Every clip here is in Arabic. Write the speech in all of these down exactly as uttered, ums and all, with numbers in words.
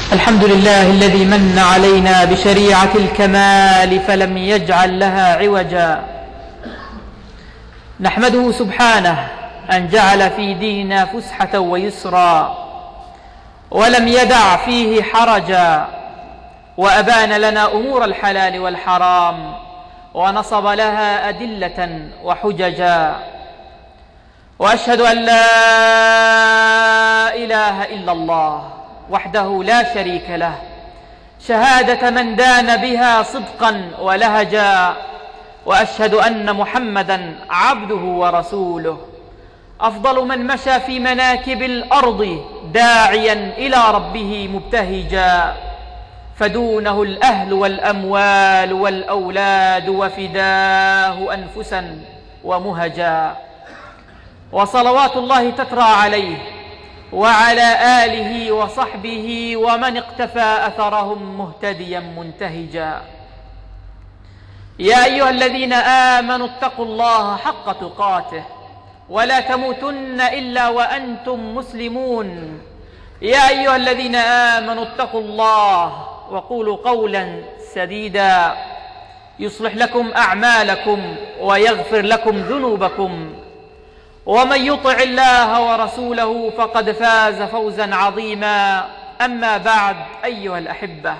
الحمد لله الذي من علينا بشريعة الكمال فلم يجعل لها عوجا. نحمده سبحانه أن جعل في ديننا فسحة ويسرا ولم يدع فيه حرجا، وأبان لنا أمور الحلال والحرام ونصب لها أدلة وحججا. وأشهد أن لا إله إلا الله وحده لا شريك له، شهادة من دان بها صدقا ولهجا. وأشهد أن محمدا عبده ورسوله، أفضل من مشى في مناكب الأرض داعيا إلى ربه مبتهجا، فدونه الأهل والأموال والأولاد وفداه أنفسا ومهجا. وصلوات الله تترى عليه وعلى آله وصحبه ومن اقتفى أثرهم مهتديا منتهجا. يا أيها الذين آمنوا اتقوا الله حق تقاته ولا تموتن إلا وأنتم مسلمون. يا أيها الذين آمنوا اتقوا الله وقولوا قولا سديدا يصلح لكم أعمالكم ويغفر لكم ذنوبكم، ومن يطع الله ورسوله فقد فاز فوزا عظيما. أما بعد، أيها الأحبة،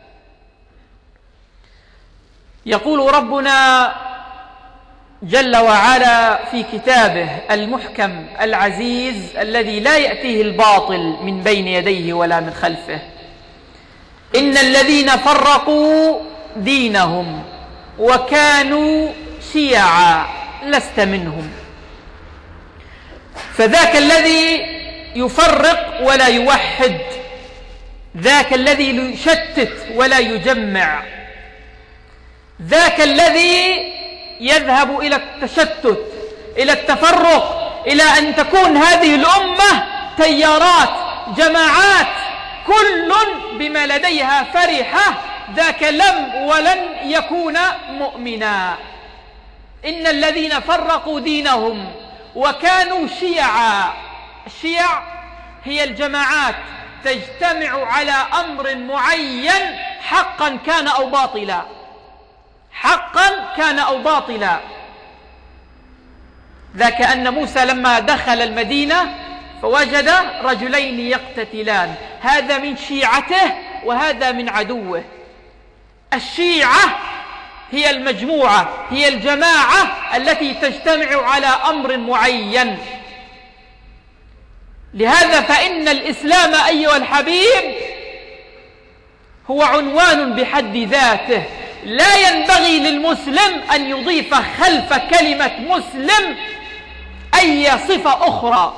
يقول ربنا جل وعلا في كتابه المحكم العزيز الذي لا يأتيه الباطل من بين يديه ولا من خلفه: إن الذين فرقوا دينهم وكانوا شيعا لست منهم. فذاك الذي يفرق ولا يوحد، ذاك الذي يشتت ولا يجمع، ذاك الذي يذهب إلى التشتت، إلى التفرق، إلى أن تكون هذه الأمة تيارات، جماعات، كل بما لديها فرحة، ذاك لم ولن يكون مؤمنا. إن الذين فرقوا دينهم وكانوا شيعا. الشيع هي الجماعات تجتمع على أمر معين، حقا كان أو باطلا، حقا كان أو باطلا. ذاك أن موسى لما دخل المدينة فوجد رجلين يقتتلان، هذا من شيعته وهذا من عدوه. الشيعة هي المجموعة، هي الجماعة التي تجتمع على أمر معين. لهذا فإن الإسلام أيها الحبيب هو عنوان بحد ذاته، لا ينبغي للمسلم أن يضيف خلف كلمة مسلم أي صفة أخرى.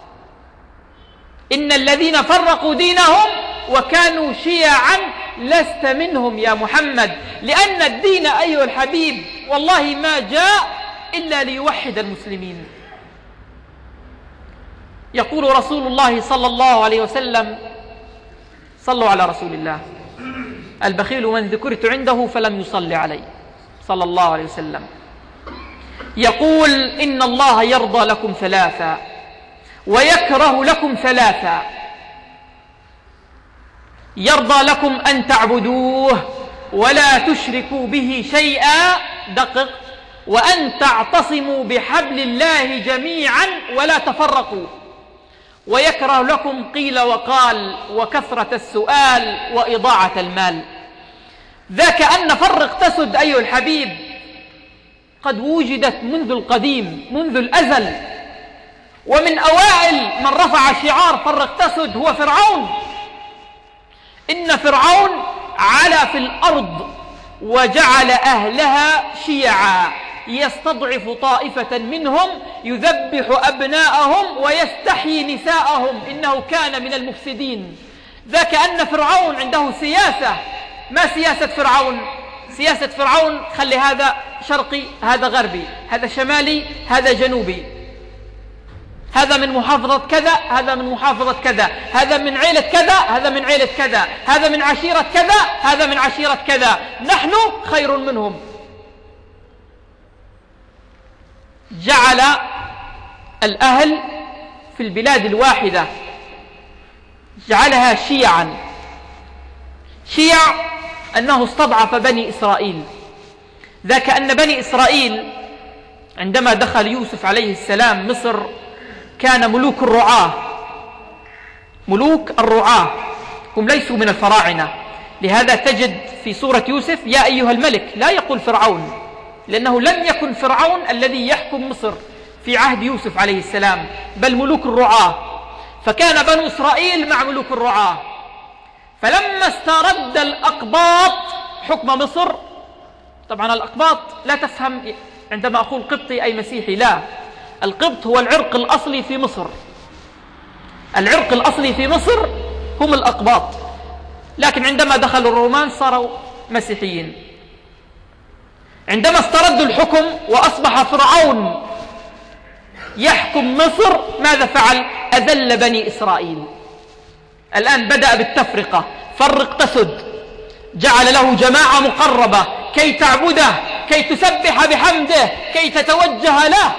إن الذين فرقوا دينهم وكانوا شيعا لست منهم يا محمد، لأن الدين أيها الحبيب والله ما جاء إلا ليوحد المسلمين. يقول رسول الله صلى الله عليه وسلم: صلوا على رسول الله، البخيل من ذكرت عنده فلم يصلي علي، صلى الله عليه وسلم. يقول: إن الله يرضى لكم ثلاثا ويكره لكم ثلاثا: يرضى لكم أن تعبدوه ولا تشركوا به شيئا، دقق، وأن تعتصموا بحبل الله جميعا ولا تفرقوا، ويكره لكم قيل وقال وكثرة السؤال وإضاعة المال. ذاك أن فرق تسد أيها الحبيب قد وجدت منذ القديم، منذ الأزل، ومن أوائل من رفع شعار فرق تسد هو فرعون. إن فرعون علا في الأرض وجعل أهلها شيعا، يستضعف طائفة منهم، يذبح أبناءهم ويستحيي نساءهم، إنه كان من المفسدين. ذاك أن فرعون عنده سياسة. ما سياسة فرعون؟ سياسة فرعون خلي هذا شرقي، هذا غربي، هذا شمالي، هذا جنوبي، هذا من محافظة كذا، هذا من محافظة كذا، هذا من عيلة كذا، هذا من عيلة كذا، هذا من عشيرة كذا، هذا من عشيرة كذا، نحن خير منهم. جعل الأهل في البلاد الواحدة جعلها شيعا، شيع أنه استضعف بني إسرائيل، ذاك أن بني إسرائيل عندما دخل يوسف عليه السلام مصر كان ملوك الرعاة، ملوك الرعاة هم ليسوا من الفراعنة. لهذا تجد في سورة يوسف يا أيها الملك، لا يقول فرعون، لأنه لم يكن فرعون الذي يحكم مصر في عهد يوسف عليه السلام، بل ملوك الرعاة. فكان بنو إسرائيل مع ملوك الرعاة. فلما استرد الأقباط حكم مصر، طبعا الأقباط لا تفهم عندما أقول قبطي أي مسيحي، لا، القبط هو العرق الأصلي في مصر، العرق الأصلي في مصر هم الأقباط، لكن عندما دخلوا الرومان صاروا مسيحيين. عندما استردوا الحكم وأصبح فرعون يحكم مصر، ماذا فعل؟ أذل بني إسرائيل. الآن بدأ بالتفرقة، فرق تسد، جعل له جماعة مقربة كي تعبده، كي تسبح بحمده، كي تتوجه له،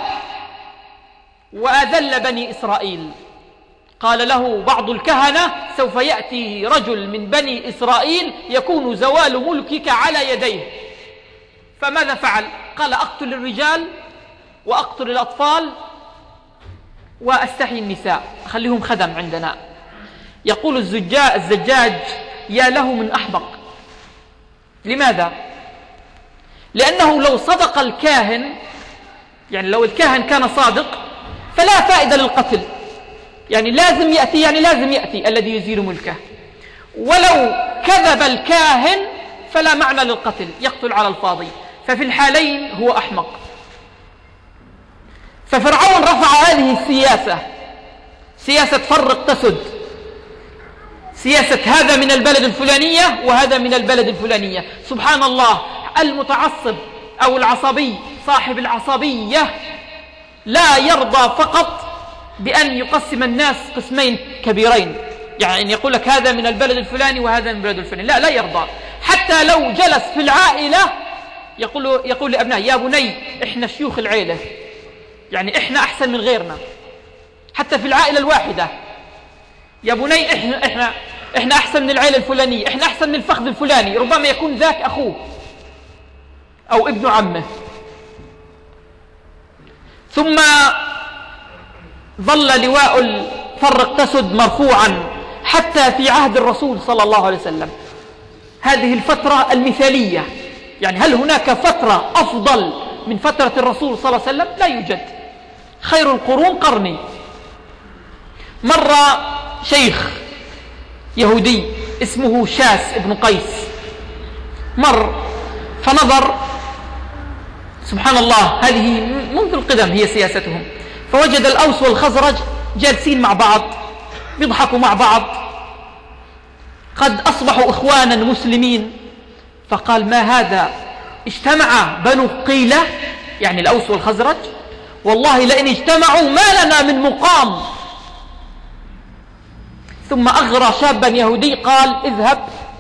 وأذل بني إسرائيل. قال له بعض الكهنة سوف يأتي رجل من بني إسرائيل يكون زوال ملكك على يديه. فماذا فعل؟ قال أقتل الرجال وأقتل الأطفال وأستحي النساء، أخليهم خدم عندنا. يقول الزجاج يا له من أحمق. لماذا؟ لأنه لو صدق الكاهن، يعني لو الكاهن كان صادق فلا فائدة للقتل، يعني لازم يأتي، يعني لازم يأتي الذي يزيل ملكه. ولو كذب الكاهن فلا معنى للقتل، يقتل على الفاضي. ففي الحالين هو أحمق. ففرعون رفع هذه السياسة، سياسة فرق تسد، سياسة هذا من البلد الفلانية وهذا من البلد الفلانية. سبحان الله، المتعصب أو العصبي صاحب العصبية لا يرضى فقط بأن يقسم الناس قسمين كبيرين، يعني أن يقول لك هذا من البلد الفلاني وهذا من البلد الفلاني، لا لا يرضى. حتى لو جلس في العائلة يقول, يقول لأبنائه يا بني إحنا شيوخ العيلة، يعني إحنا أحسن من غيرنا. حتى في العائلة الواحدة يا بني إحنا, إحنا, إحنا أحسن من العائلة الفلانية، إحنا أحسن من الفخذ الفلاني، ربما يكون ذاك أخوه أو ابن عمه. ثم ظل لواء الفرق تسد مرفوعا حتى في عهد الرسول صلى الله عليه وسلم، هذه الفترة المثالية. يعني هل هناك فترة أفضل من فترة الرسول صلى الله عليه وسلم؟ لا يوجد. خير القرون قرني. مر شيخ يهودي اسمه شاس ابن قيس، مر فنظر، سبحان الله، هذه منذ القدم هي سياستهم، فوجد الأوس والخزرج جالسين مع بعض بيضحكوا مع بعض، قد أصبحوا إخوانا مسلمين. فقال ما هذا؟ اجتمع بنو قيلة، يعني الأوس والخزرج، والله لئن اجتمعوا ما لنا من مقام. ثم أغرى شابا يهودي قال اذهب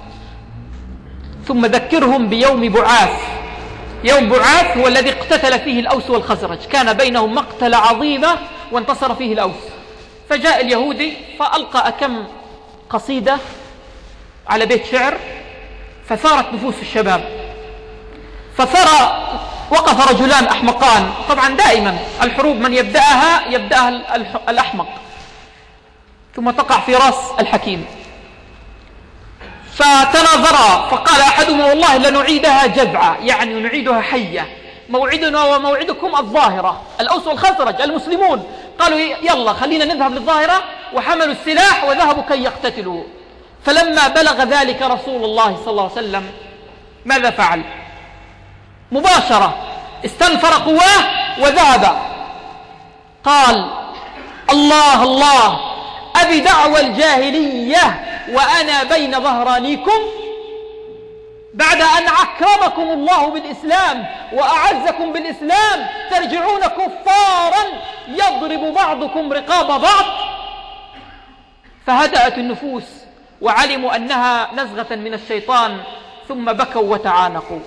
ثم ذكرهم بيوم بعاث. يوم بعاث هو الذي اقتتل فيه الأوس والخزرج، كان بينهم مقتلة عظيمة وانتصر فيه الأوس. فجاء اليهودي فألقى كم قصيدة على بيت شعر، فثارت نفوس الشباب، فثار وقف رجلان أحمقان. طبعا دائما الحروب من يبدأها يبدأها الأحمق ثم تقع في رأس الحكيم. فتناظرا فقال أحدهما والله لنعيدها جذعة، يعني نعيدها حية، موعدنا وموعدكم الظاهرة. الأوس والخزرج المسلمون قالوا يلا خلينا نذهب للظاهرة، وحملوا السلاح وذهبوا كي يقتتلوا. فلما بلغ ذلك رسول الله صلى الله عليه وسلم ماذا فعل؟ مباشرة استنفر قواه وذهب. قال الله الله أبي دعوى الجاهلية وأنا بين ظهرانيكم، بعد أن أكرمكم الله بالإسلام وأعزكم بالإسلام ترجعون كفارا يضرب بعضكم رقاب بعض. فهدأت النفوس وعلموا أنها نزغة من الشيطان، ثم بكوا وتعانقوا.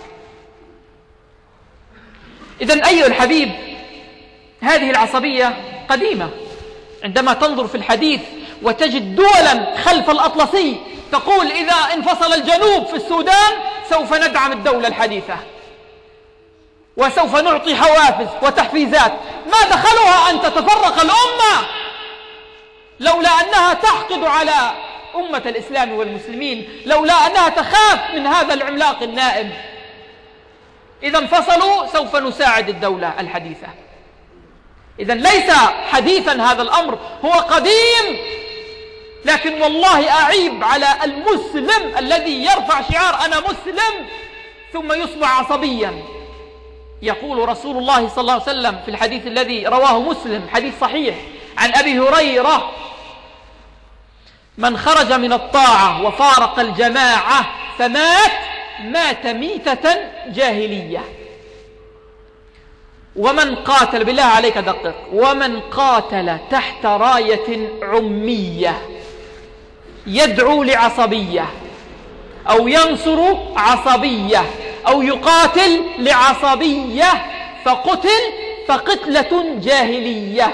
إذن أيها الحبيب، هذه العصبية قديمة. عندما تنظر في الحديث وتجد دولا خلف الأطلسي تقول إذا انفصل الجنوب في السودان سوف ندعم الدولة الحديثة وسوف نعطي حوافز وتحفيزات. ما دخلها أن تتفرق الأمة لولا أنها تحقد على أمة الإسلام والمسلمين، لولا أنها تخاف من هذا العملاق النائم. إذا انفصلوا سوف نساعد الدولة الحديثة. إذا ليس حديثا هذا الأمر، هو قديم، لكن والله أعيب على المسلم الذي يرفع شعار أنا مسلم ثم يصبح عصبيا. يقول رسول الله صلى الله عليه وسلم في الحديث الذي رواه مسلم، حديث صحيح عن أبي هريرة: من خرج من الطاعة وفارق الجماعة فمات مات ميتة جاهلية. ومن قاتل، بالله عليك دقق، ومن قاتل تحت راية عمية يدعو لعصبية أو ينصر عصبية أو يقاتل لعصبية فقتل فقتلة جاهلية.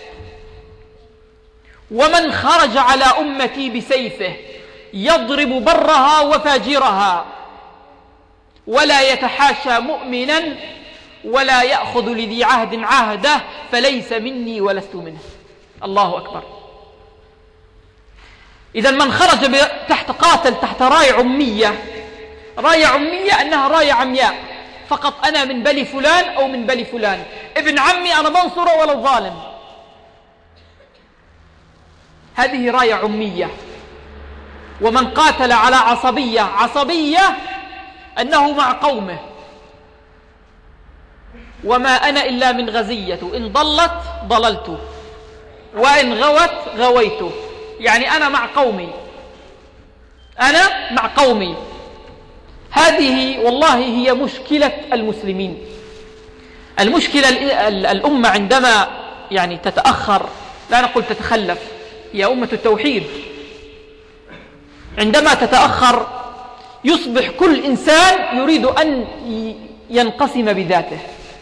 ومن خرج على أمتي بسيفه يضرب برها وفاجرها ولا يتحاشى مؤمنا ولا يأخذ لذي عهد عهده فليس مني ولست منه. الله أكبر. إذا من خرج تحت قاتل تحت راية عمية، راية عمية أنها راية عمياء، فقط أنا من بني فلان أو من بني فلان، ابن عمي أنا بنصره ولا ظالم. هذه راية عمية. ومن قاتل على عصبية، عصبية أنه مع قومه، وما أنا إلا من غزية، إن ضلت ضللت وإن غوت غويت، يعني أنا مع قومي، أنا مع قومي. هذه والله هي مشكلة المسلمين. المشكلة الأمة عندما يعني تتأخر، لا نقول تتخلف، هي أمة التوحيد، عندما تتأخر يصبح كل إنسان يريد أن ينقسم بذاته.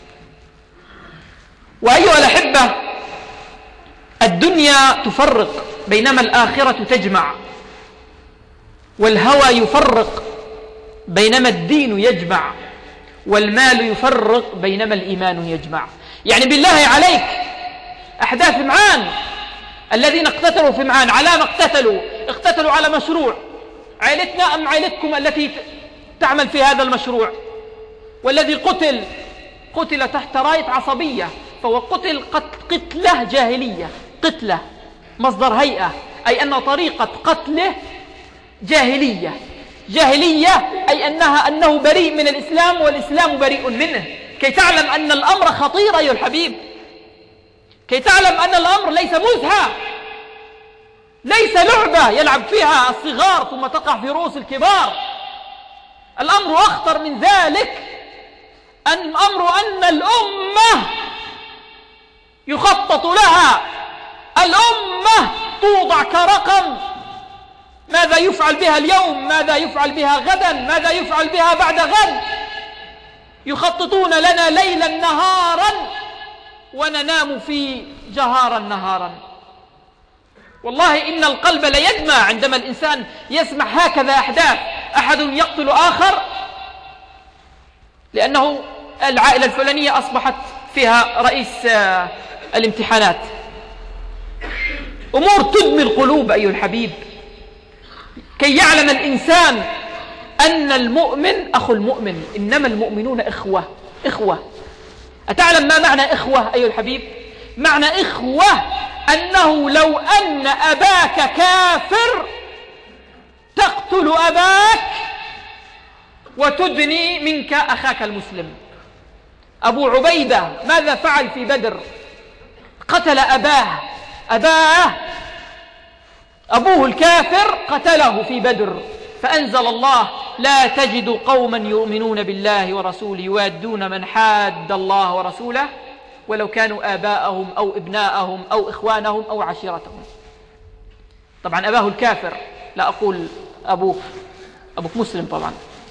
وأيها الأحبة، الدنيا تفرق بينما الآخرة تجمع، والهوى يفرق بينما الدين يجمع، والمال يفرق بينما الإيمان يجمع. يعني بالله عليك، أحداث معان، الذين اقتتلوا في معان على ما اقتتلوا، اقتتلوا على مشروع، عائلتنا أم عائلتكم التي تعمل في هذا المشروع؟ والذي قتل قتل تحت راية عصبية، فهو قتل قتلة جاهلية، قتلة مصدر هيئة، أي أن طريقة قتله جاهلية. جاهلية أي أنها أنه بريء من الإسلام والإسلام بريء منه. كي تعلم أن الأمر خطير أيها الحبيب، كي تعلم أن الأمر ليس مزهى، ليس لعبة يلعب فيها الصغار ثم تقع في رؤوس الكبار. الأمر أخطر من ذلك، أن الأمر أن الأمة يخطط لها، الأمة توضع كرقم، ماذا يفعل بها اليوم، ماذا يفعل بها غدا، ماذا يفعل بها بعد غد. يخططون لنا ليلا نهارا وننام في جهارا نهارا. والله إن القلب ليدمع عندما الإنسان يسمع هكذا أحداث، أحد يقتل آخر لأنه العائلة الفلانية أصبحت فيها رئيس الامتحانات. أمور تدمي القلوب أيها الحبيب. كي يعلم الإنسان أن المؤمن أخو المؤمن، إنما المؤمنون إخوة. إخوة، أتعلم ما معنى إخوة أيها الحبيب؟ معنى إخوة أنه لو أن أباك كافر تقتل أباك وتدني منك أخاك المسلم. أبو عبيدة ماذا فعل في بدر؟ قتل أباه، أباه أبوه الكافر قتله في بدر، فأنزل الله: لا تجد قوما يؤمنون بالله ورسوله يوادون من حاد الله ورسوله ولو كانوا آباءهم أو ابناءهم أو إخوانهم أو عشيرتهم. طبعا أباه الكافر، لا أقول أبوك، أبوك مسلم طبعا.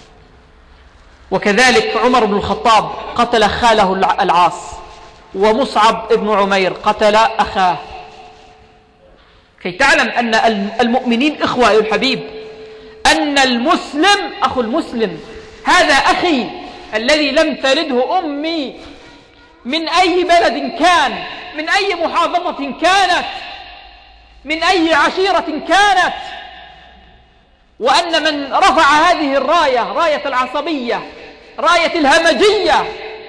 وكذلك عمر بن الخطاب قتل خاله العاص، ومصعب بن عمير قتل أخاه. كي تعلم أن المؤمنين إخوة أيها الحبيب. وأن المسلم أخو المسلم، هذا أخي الذي لم تلده أمي، من أي بلد كان، من أي محافظة كانت، من أي عشيرة كانت. وأن من رفع هذه الراية، راية العصبية، راية الهمجية،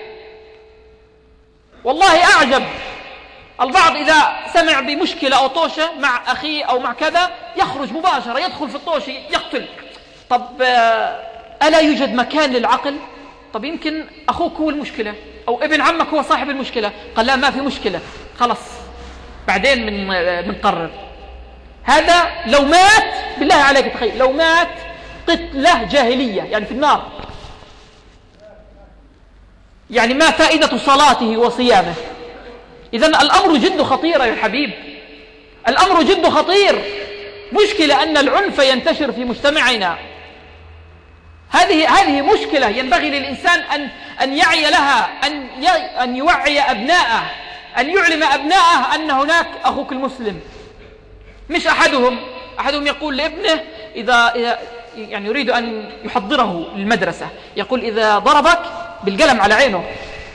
والله أعجب. البعض إذا سمع بمشكلة أو طوشة مع أخيه أو مع كذا يخرج مباشرة، يدخل في الطوشة يقتل. طب ألا يوجد مكان للعقل؟ طب يمكن أخوك هو المشكلة أو ابن عمك هو صاحب المشكلة. قال لا، ما في مشكلة، خلص بعدين من منقرر. هذا لو مات بالله عليك تخيل، لو مات قتلة جاهلية يعني في النار، يعني ما فائدة صلاته وصيامه؟ إذن الأمر جد خطير يا حبيب، الأمر جد خطير. مشكلة أن العنف ينتشر في مجتمعنا، هذه هذه مشكلة ينبغي للإنسان أن أن يعي لها، أن أن يوعي أبناءه، أن يعلم أبناءه أن هناك أخوك المسلم. مش أحدهم أحدهم يقول لابنه إذا يعني يريد أن يحضره للمدرسة، يقول إذا ضربك بالقلم على عينه،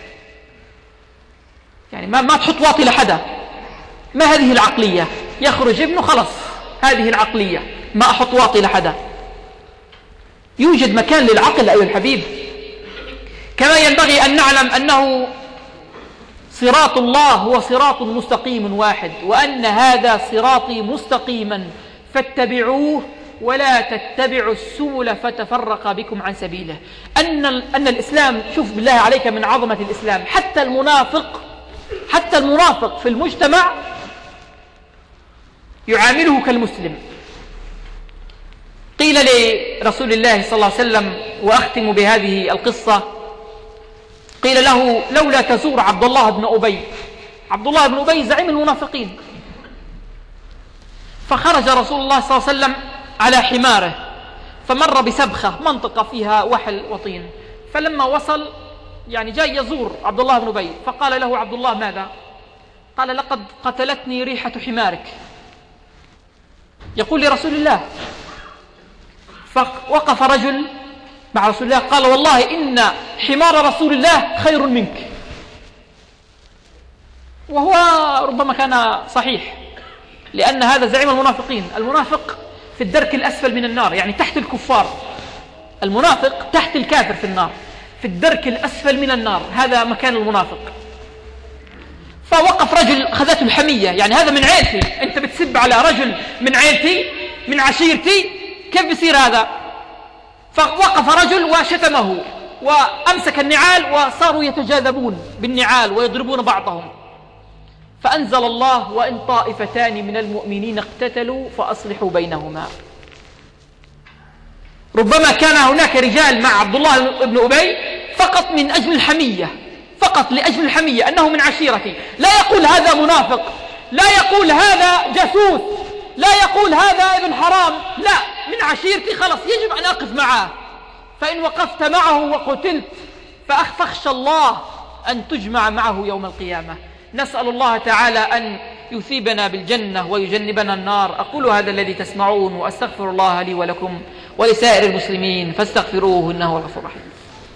يعني ما ما تحط واطي لحدا. ما هذه العقلية؟ يخرج ابنه خلص هذه العقلية، ما أحط واطي لحدا. يوجد مكان للعقل أيها الحبيب. كما ينبغي أن نعلم أنه صراط الله هو صراط مستقيم واحد، وأن هذا صراطي مستقيما فاتبعوه ولا تتبعوا السبل فتفرق بكم عن سبيله. أن, أن الإسلام، شوف بالله عليك من عظمة الإسلام، حتى المنافق حتى المنافق في المجتمع يعامله كالمسلم. قيل لرسول الله صلى الله عليه وسلم، وأختم بهذه القصة، قيل له لولا تزور عبد الله بن أبي. عبد الله بن أبي زعيم المنافقين. فخرج رسول الله صلى الله عليه وسلم على حماره، فمر بسبخة منطقة فيها وحل وطين، فلما وصل يعني جاي يزور عبد الله بن أبي، فقال له عبد الله ماذا؟ قال لقد قتلتني ريحة حمارك. يقول لرسول الله. فوقف رجل مع رسول الله قال والله إن حمار رسول الله خير منك. وهو ربما كان صحيح، لأن هذا زعيم المنافقين. المنافق في الدرك الأسفل من النار، يعني تحت الكفار. المنافق تحت الكافر في النار، في الدرك الأسفل من النار، هذا مكان المنافق. فوقف رجل خذته الحمية، يعني هذا من عيلتي، أنت بتسب على رجل من عيلتي من عشيرتي، كيف بيصير هذا؟ فوقف رجل وشتمه وأمسك النعال، وصاروا يتجاذبون بالنعال ويضربون بعضهم. فأنزل الله وإن طائفتان من المؤمنين اقتتلوا فأصلحوا بينهما. ربما كان هناك رجال مع عبد الله بن أبي فقط من أجل الحمية، فقط لأجل الحمية، أنه من عشيرتي. لا يقول هذا منافق، لا يقول هذا جاسوس، لا يقول هذا ابن حرام، لا، من عشيرتي خلص يجب أن أقف معه. فإن وقفت معه وقتلت فأخشى الله أن تجمع معه يوم القيامة. نسأل الله تعالى أن يثيبنا بالجنة ويجنبنا النار. أقول هذا الذي تسمعون، وأستغفر الله لي ولكم ولسائر المسلمين فاستغفروه إنه هو الغفور الرحيم.